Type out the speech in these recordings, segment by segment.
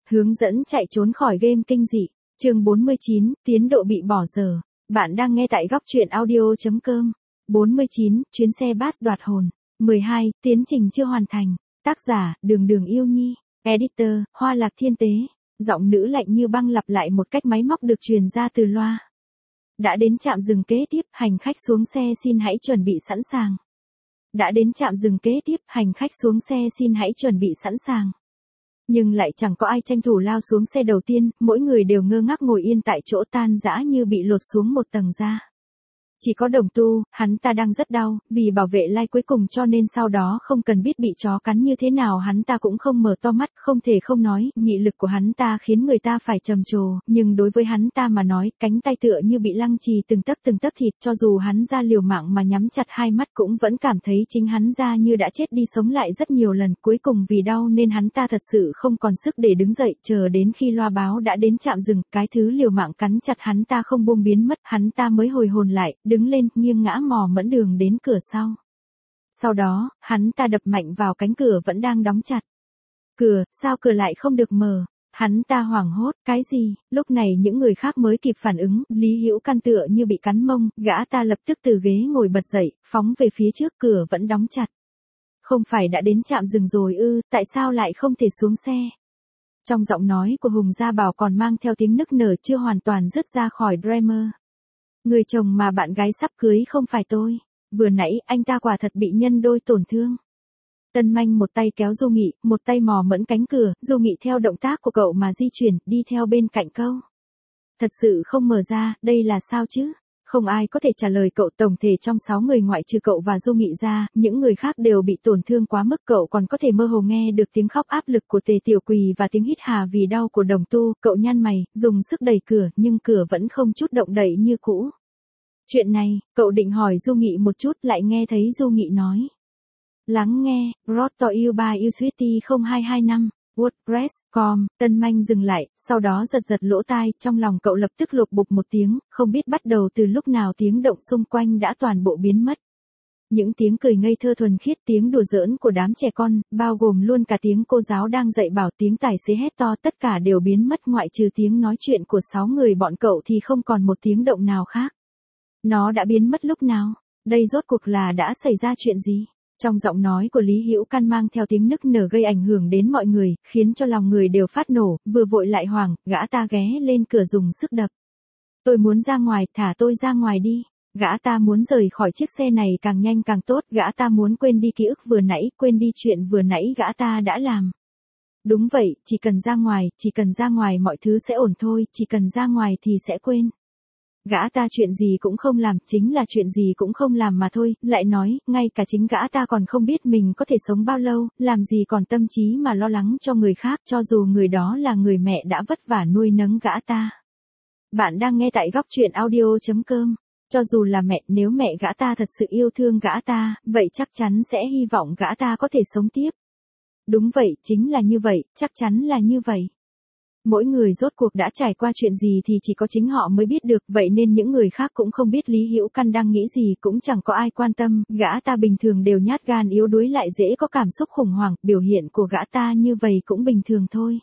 Hướng dẫn chạy trốn khỏi game kinh dị. Chương 49, tiến độ bị bỏ dở. Bạn đang nghe tại góc truyện audio.com. 49, chuyến xe bus đoạt hồn. 12, tiến trình chưa hoàn thành. Tác giả, Đường Đường Yêu Nhi. Editor, Hoa Lạc Thiên Tế. Giọng nữ lạnh như băng lặp lại một cách máy móc được truyền ra từ loa. Đã đến trạm dừng kế tiếp, hành khách xuống xe xin hãy chuẩn bị sẵn sàng. Đã đến trạm dừng kế tiếp, hành khách xuống xe xin hãy chuẩn bị sẵn sàng. Nhưng lại chẳng có ai tranh thủ lao xuống xe đầu tiên, mỗi người đều ngơ ngác ngồi yên tại chỗ tan rã như bị lột xuống một tầng da. Chỉ có Đồng Tu, hắn ta đang rất đau, vì bảo vệ Lai cuối cùng cho nên sau đó không cần biết bị chó cắn như thế nào hắn ta cũng không mở to mắt, không thể không nói, nghị lực của hắn ta khiến người ta phải trầm trồ, nhưng đối với hắn ta mà nói, cánh tay tựa như bị lăng trì từng tấc thịt, cho dù hắn ra liều mạng mà nhắm chặt hai mắt cũng vẫn cảm thấy chính hắn ra như đã chết đi sống lại rất nhiều lần, cuối cùng vì đau nên hắn ta thật sự không còn sức để đứng dậy, chờ đến khi loa báo đã đến trạm dừng, cái thứ liều mạng cắn chặt hắn ta không buông biến mất, hắn ta mới hồi hồn lại, đứng lên, nghiêng ngã mò mẫm đường đến cửa sau. Sau đó, hắn ta đập mạnh vào cánh cửa vẫn đang đóng chặt. Cửa, sao cửa lại không được mở? Hắn ta hoảng hốt, cái gì? Lúc này những người khác mới kịp phản ứng, Lý Hữu Căn tựa như bị cắn mông, gã ta lập tức từ ghế ngồi bật dậy, phóng về phía trước, cửa vẫn đóng chặt. Không phải đã đến trạm dừng rồi ư, tại sao lại không thể xuống xe? Trong giọng nói của Hùng Gia Bảo còn mang theo tiếng nức nở chưa hoàn toàn dứt ra khỏi Dreamer. Người chồng mà bạn gái sắp cưới không phải tôi. Vừa nãy anh ta quả thật bị nhân đôi tổn thương. Tân Manh một tay kéo Du Nghị, một tay mò mẫm cánh cửa, Du Nghị theo động tác của cậu mà di chuyển, đi theo bên cạnh câu. Thật sự không mở ra, đây là sao chứ? Không ai có thể trả lời cậu, tổng thể trong 6 người ngoại trừ cậu và Du Nghị ra, những người khác đều bị tổn thương quá mức, cậu còn có thể mơ hồ nghe được tiếng khóc áp lực của Tề Tiểu Quỳ và tiếng hít hà vì đau của Đồng Tu, cậu nhăn mày, dùng sức đẩy cửa, nhưng cửa vẫn không chút động đậy như cũ. Chuyện này, cậu định hỏi Du Nghị một chút lại nghe thấy Du Nghị nói. Lắng nghe, Roto You by You Sweetie 0225, WordPress.com, Tân Manh dừng lại, sau đó giật lỗ tai, trong lòng cậu lập tức lột bục một tiếng, không biết bắt đầu từ lúc nào tiếng động xung quanh đã toàn bộ biến mất. Những tiếng cười ngây thơ thuần khiết, tiếng đùa giỡn của đám trẻ con, bao gồm luôn cả tiếng cô giáo đang dạy bảo, tiếng tài xế hét to, tất cả đều biến mất ngoại trừ tiếng nói chuyện của 6 người bọn cậu thì không còn một tiếng động nào khác. Nó đã biến mất lúc nào? Đây rốt cuộc là đã xảy ra chuyện gì? Trong giọng nói của Lý Hữu Căn mang theo tiếng nức nở gây ảnh hưởng đến mọi người, khiến cho lòng người đều phát nổ, vừa vội lại hoảng, gã ta ghé lên cửa dùng sức đập. Tôi muốn ra ngoài, thả tôi ra ngoài đi. Gã ta muốn rời khỏi chiếc xe này càng nhanh càng tốt, gã ta muốn quên đi ký ức vừa nãy, quên đi chuyện vừa nãy gã ta đã làm. Đúng vậy, chỉ cần ra ngoài mọi thứ sẽ ổn thôi, chỉ cần ra ngoài thì sẽ quên. Gã ta chuyện gì cũng không làm, chính là chuyện gì cũng không làm mà thôi, lại nói, ngay cả chính gã ta còn không biết mình có thể sống bao lâu, làm gì còn tâm trí mà lo lắng cho người khác, cho dù người đó là người mẹ đã vất vả nuôi nấng gã ta. Bạn đang nghe tại góc truyện audio.com. Cho dù là mẹ, nếu mẹ gã ta thật sự yêu thương gã ta, vậy chắc chắn sẽ hy vọng gã ta có thể sống tiếp. Đúng vậy, chính là như vậy, chắc chắn là như vậy. Mỗi người rốt cuộc đã trải qua chuyện gì thì chỉ có chính họ mới biết được, vậy nên những người khác cũng không biết Lý Hữu Căn đang nghĩ gì, cũng chẳng có ai quan tâm, gã ta bình thường đều nhát gan yếu đuối lại dễ có cảm xúc khủng hoảng, biểu hiện của gã ta như vậy cũng bình thường thôi.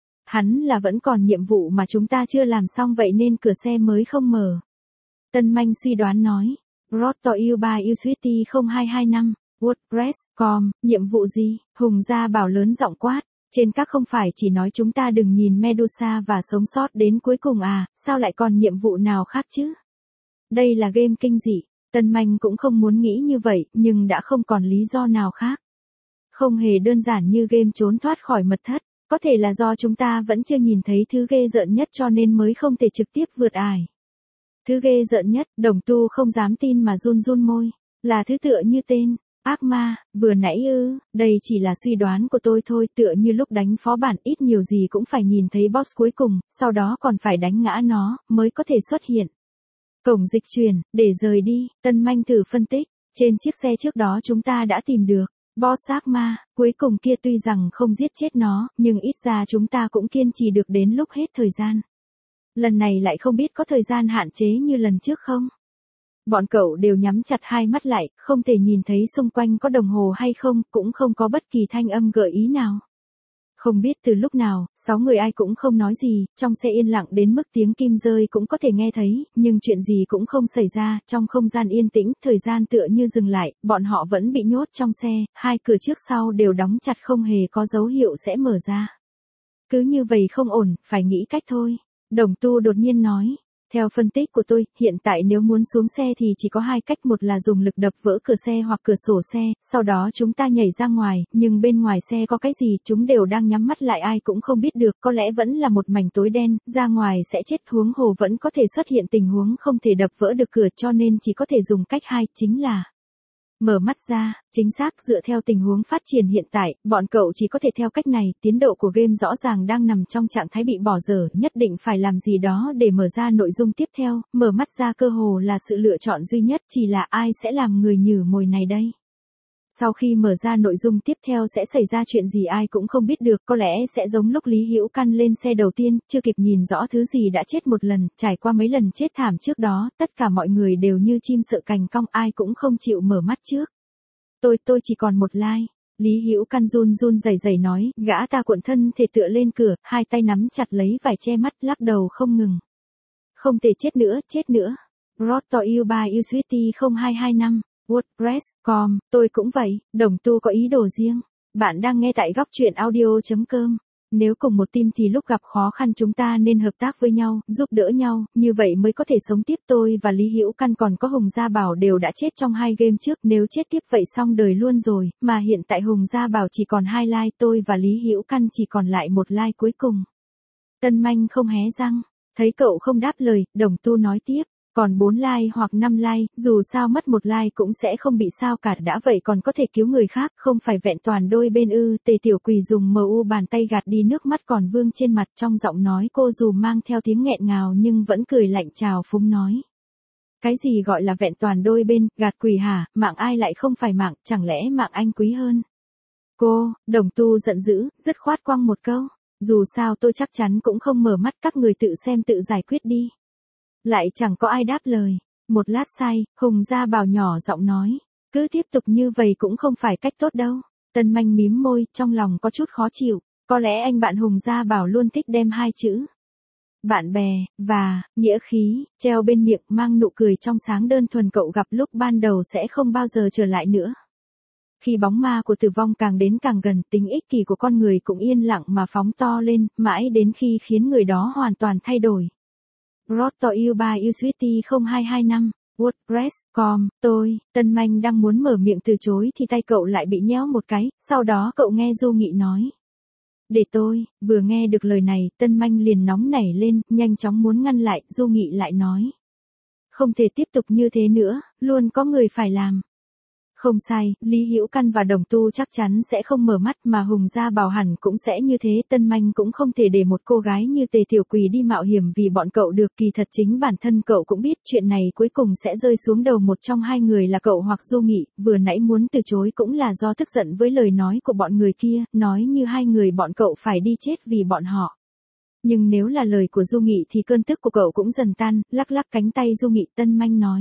Hắn là vẫn còn nhiệm vụ mà chúng ta chưa làm xong vậy nên cửa xe mới không mở. Tân Manh suy đoán nói, Roto You by You Sweetie 0225, WordPress.com, nhiệm vụ gì? Hùng Gia Bảo lớn giọng quát. Trên các không phải chỉ nói chúng ta đừng nhìn Medusa và sống sót đến cuối cùng à, sao lại còn nhiệm vụ nào khác chứ? Đây là game kinh dị, Tân Manh cũng không muốn nghĩ như vậy, nhưng đã không còn lý do nào khác. Không hề đơn giản như game trốn thoát khỏi mật thất, có thể là do chúng ta vẫn chưa nhìn thấy thứ ghê rợn nhất cho nên mới không thể trực tiếp vượt ải. Thứ ghê rợn nhất, Đồng Tu không dám tin mà run môi, là thứ tựa như tên. Ác ma, vừa nãy ư, đây chỉ là suy đoán của tôi thôi, tựa như lúc đánh phó bản ít nhiều gì cũng phải nhìn thấy boss cuối cùng, sau đó còn phải đánh ngã nó, mới có thể xuất hiện. Cổng dịch chuyển, để rời đi, Tân Manh thử phân tích, trên chiếc xe trước đó chúng ta đã tìm được, boss ác ma, cuối cùng kia tuy rằng không giết chết nó, nhưng ít ra chúng ta cũng kiên trì được đến lúc hết thời gian. Lần này lại không biết có thời gian hạn chế như lần trước không? Bọn cậu đều nhắm chặt hai mắt lại, không thể nhìn thấy xung quanh có đồng hồ hay không, cũng không có bất kỳ thanh âm gợi ý nào. Không biết từ lúc nào, 6 người ai cũng không nói gì, trong xe yên lặng đến mức tiếng kim rơi cũng có thể nghe thấy, nhưng chuyện gì cũng không xảy ra, trong không gian yên tĩnh, thời gian tựa như dừng lại, bọn họ vẫn bị nhốt trong xe, hai cửa trước sau đều đóng chặt không hề có dấu hiệu sẽ mở ra. Cứ như vậy không ổn, phải nghĩ cách thôi. Đồng Tu đột nhiên nói. Theo phân tích của tôi, hiện tại nếu muốn xuống xe thì chỉ có hai cách, một là dùng lực đập vỡ cửa xe hoặc cửa sổ xe, sau đó chúng ta nhảy ra ngoài, nhưng bên ngoài xe có cái gì chúng đều đang nhắm mắt lại ai cũng không biết được, có lẽ vẫn là một mảnh tối đen, ra ngoài sẽ chết, huống hồ vẫn có thể xuất hiện tình huống không thể đập vỡ được cửa, cho nên chỉ có thể dùng cách hai, chính là mở mắt ra. Chính xác, dựa theo tình huống phát triển hiện tại, bọn cậu chỉ có thể theo cách này, tiến độ của game rõ ràng đang nằm trong trạng thái bị bỏ dở, nhất định phải làm gì đó để mở ra nội dung tiếp theo, mở mắt ra cơ hồ là sự lựa chọn duy nhất, chỉ là ai sẽ làm người nhử mồi này đây. Sau khi mở ra nội dung tiếp theo sẽ xảy ra chuyện gì ai cũng không biết được, có lẽ sẽ giống lúc Lý Hữu Căn lên xe đầu tiên, chưa kịp nhìn rõ thứ gì đã chết một lần, trải qua mấy lần chết thảm trước đó, tất cả mọi người đều như chim sợ cành cong, ai cũng không chịu mở mắt trước. Tôi chỉ còn một like. Lý Hữu Căn run run rẩy rẩy nói, gã ta cuộn thân thể tựa lên cửa, hai tay nắm chặt lấy vải che mắt, lắc đầu không ngừng. Không thể chết nữa, chết nữa. Brought to you by Uswitty 0225. WordPress.com, tôi cũng vậy, Đồng Tu có ý đồ riêng. Bạn đang nghe tại góc truyện audio.com. Nếu cùng một team thì lúc gặp khó khăn chúng ta nên hợp tác với nhau, giúp đỡ nhau, như vậy mới có thể sống tiếp. Tôi và Lý Hữu Căn còn có Hùng Gia Bảo đều đã chết trong 2 game trước, nếu chết tiếp vậy xong đời luôn rồi, mà hiện tại Hùng Gia Bảo chỉ còn 2 like, tôi và Lý Hữu Căn chỉ còn lại 1 like cuối cùng. Tân Manh không hé răng, thấy cậu không đáp lời, Đồng Tu nói tiếp. Còn 4 like hoặc 5 like, dù sao mất 1 like cũng sẽ không bị sao cả, đã vậy còn có thể cứu người khác, không phải vẹn toàn đôi bên ư. Tề Tiểu Quỳ dùng MU bàn tay gạt đi nước mắt còn vương trên mặt, trong giọng nói cô dù mang theo tiếng nghẹn ngào nhưng vẫn cười lạnh trào phúng nói. Cái gì gọi là vẹn toàn đôi bên, gạt quỷ hả, mạng ai lại không phải mạng, chẳng lẽ mạng anh quý hơn? Cô, Đồng Tu giận dữ, dứt khoát quăng một câu. Dù sao tôi chắc chắn cũng không mở mắt, các người tự xem tự giải quyết đi. Lại chẳng có ai đáp lời. Một lát sau, Hùng Gia Bảo nhỏ giọng nói. Cứ tiếp tục như vậy cũng không phải cách tốt đâu. Tân Manh mím môi, trong lòng có chút khó chịu. Có lẽ anh bạn Hùng Gia Bảo luôn thích đem 2 chữ bạn bè, và, nghĩa khí, treo bên miệng, mang nụ cười trong sáng đơn thuần cậu gặp lúc ban đầu sẽ không bao giờ trở lại nữa. Khi bóng ma của tử vong càng đến càng gần, tính ích kỷ của con người cũng yên lặng mà phóng to lên, mãi đến khi khiến người đó hoàn toàn thay đổi. Brought to you by Uswitty 0225. WordPress.com, Tân Manh đang muốn mở miệng từ chối thì tay cậu lại bị nhéo một cái, sau đó cậu nghe Du Nghị nói. Để tôi, vừa nghe được lời này, Tân Manh liền nóng nảy lên, nhanh chóng muốn ngăn lại, Du Nghị lại nói. Không thể tiếp tục như thế nữa, luôn có người phải làm. Không sai, Lý Hữu Căn và Đồng Tu chắc chắn sẽ không mở mắt, mà Hùng Gia Bảo hẳn cũng sẽ như thế. Tân Manh cũng không thể để một cô gái như Tề Tiểu Quỳ đi mạo hiểm vì bọn cậu được, kỳ thật chính bản thân cậu cũng biết chuyện này cuối cùng sẽ rơi xuống đầu một trong 2 người là cậu hoặc Du Nghị, vừa nãy muốn từ chối cũng là do tức giận với lời nói của bọn người kia, nói như 2 người bọn cậu phải đi chết vì bọn họ. Nhưng nếu là lời của Du Nghị thì cơn tức của cậu cũng dần tan, lắc lắc cánh tay Du Nghị. Tân Manh nói.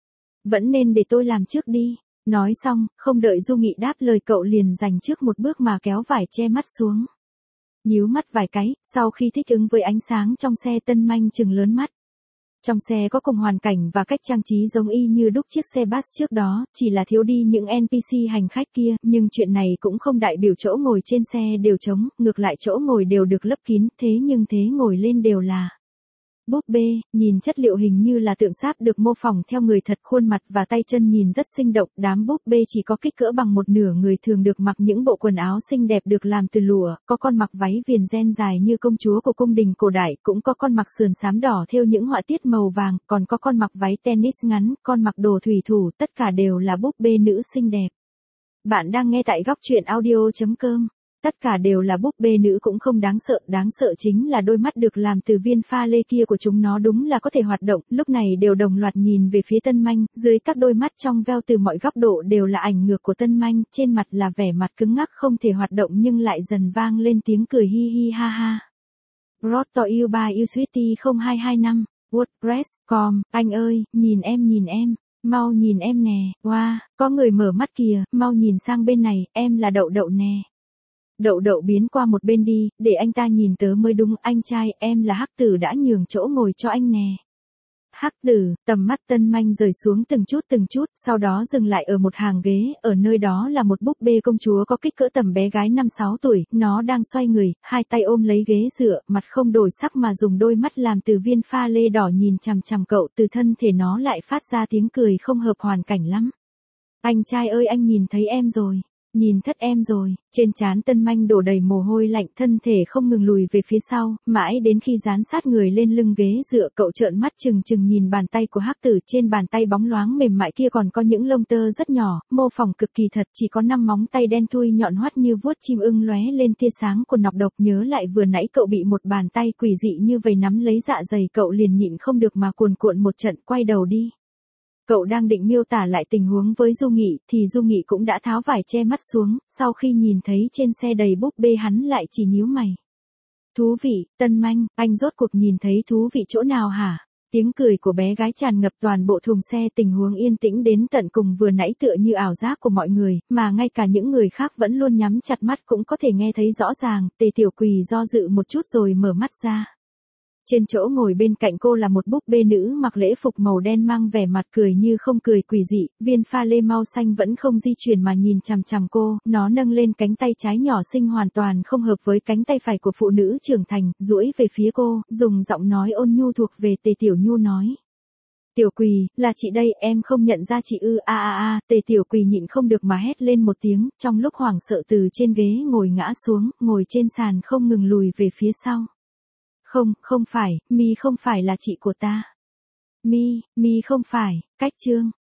Vẫn nên để tôi làm trước đi. Nói xong, không đợi Du Nghị đáp lời cậu liền giành trước một bước mà kéo vải che mắt xuống. Nhíu mắt vài cái, sau khi thích ứng với ánh sáng trong xe, Tân Manh trừng lớn mắt. Trong xe có cùng hoàn cảnh và cách trang trí giống y như đúc chiếc xe bus trước đó, chỉ là thiếu đi những NPC hành khách kia, nhưng chuyện này cũng không đại biểu chỗ ngồi trên xe đều trống, ngược lại chỗ ngồi đều được lấp kín, thế nhưng thế ngồi lên đều là búp bê, nhìn chất liệu hình như là tượng sáp được mô phỏng theo người thật, khuôn mặt và tay chân nhìn rất sinh động, đám búp bê chỉ có kích cỡ bằng một nửa người thường được mặc những bộ quần áo xinh đẹp được làm từ lụa, có con mặc váy viền ren dài như công chúa của cung đình cổ đại, cũng có con mặc sườn xám đỏ thêu những họa tiết màu vàng, còn có con mặc váy tennis ngắn, con mặc đồ thủy thủ, tất cả đều là búp bê nữ xinh đẹp. Bạn đang nghe tại góc truyện audio.com. Tất cả đều là búp bê nữ cũng không đáng sợ chính là đôi mắt được làm từ viên pha lê kia của chúng nó đúng là có thể hoạt động, lúc này đều đồng loạt nhìn về phía Tân Manh, dưới các đôi mắt trong veo từ mọi góc độ đều là ảnh ngược của Tân Manh, trên mặt là vẻ mặt cứng ngắc không thể hoạt động nhưng lại dần vang lên tiếng cười hi hi ha ha. Brought to you by Uswitty 0225. WordPress.com, anh ơi, nhìn em, mau nhìn em nè, wow, có người mở mắt kìa, mau nhìn sang bên này, em là Đậu Đậu nè. Đậu đậu biến qua một bên đi, để anh ta nhìn tớ mới đúng. Anh trai, em là Hắc Tử đã nhường chỗ ngồi cho anh nè. Hắc Tử, tầm mắt Tân Manh rời xuống từng chút, sau đó dừng lại ở một hàng ghế, ở nơi đó là một búp bê công chúa có kích cỡ tầm bé gái 5-6 tuổi, nó đang xoay người, hai tay ôm lấy ghế dựa, mặt không đổi sắc mà dùng đôi mắt làm từ viên pha lê đỏ nhìn chằm chằm cậu, từ thân thể nó lại phát ra tiếng cười không hợp hoàn cảnh lắm. Anh trai ơi, anh nhìn thấy em rồi. Nhìn thất em rồi. Trên trán Tân Manh đổ đầy mồ hôi lạnh, thân thể không ngừng lùi về phía sau, mãi đến khi dán sát người lên lưng ghế dựa, cậu trợn mắt trừng trừng nhìn bàn tay của Hắc Tử. Trên bàn tay bóng loáng mềm mại kia còn có những lông tơ rất nhỏ, mô phỏng cực kỳ thật, chỉ có 5 móng tay đen thui nhọn hoắt như vuốt chim ưng lóe lên tia sáng của nọc độc. Nhớ lại vừa nãy cậu bị một bàn tay quỷ dị như vậy nắm lấy dạ dày, cậu liền nhịn không được mà cuồn cuộn một trận, quay đầu đi. Cậu đang định miêu tả lại tình huống với Du Nghị, thì Du Nghị cũng đã tháo vải che mắt xuống, sau khi nhìn thấy trên xe đầy búp bê hắn lại chỉ nhíu mày. Thú vị, Tân Manh, anh rốt cuộc nhìn thấy thú vị chỗ nào hả? Tiếng cười của bé gái tràn ngập toàn bộ thùng xe, tình huống yên tĩnh đến tận cùng vừa nãy tựa như ảo giác của mọi người, mà ngay cả những người khác vẫn luôn nhắm chặt mắt cũng có thể nghe thấy rõ ràng. Tề Tiểu Quỳ do dự một chút rồi mở mắt ra. Trên chỗ ngồi bên cạnh cô là một búp bê nữ mặc lễ phục màu đen mang vẻ mặt cười như không cười quỷ dị, viên pha lê mau xanh vẫn không di chuyển mà nhìn chằm chằm cô, nó nâng lên cánh tay trái nhỏ xinh hoàn toàn không hợp với cánh tay phải của phụ nữ trưởng thành, duỗi về phía cô, dùng giọng nói ôn nhu thuộc về Tề Tiểu Nhu nói. Tiểu Quỳ, là chị đây, em không nhận ra chị ư? Tề Tiểu Quỳ nhịn không được mà hét lên một tiếng, trong lúc hoảng sợ từ trên ghế ngồi ngã xuống, ngồi trên sàn không ngừng lùi về phía sau. Không phải, Mi không phải là chị của ta. Mi không phải, cách chương.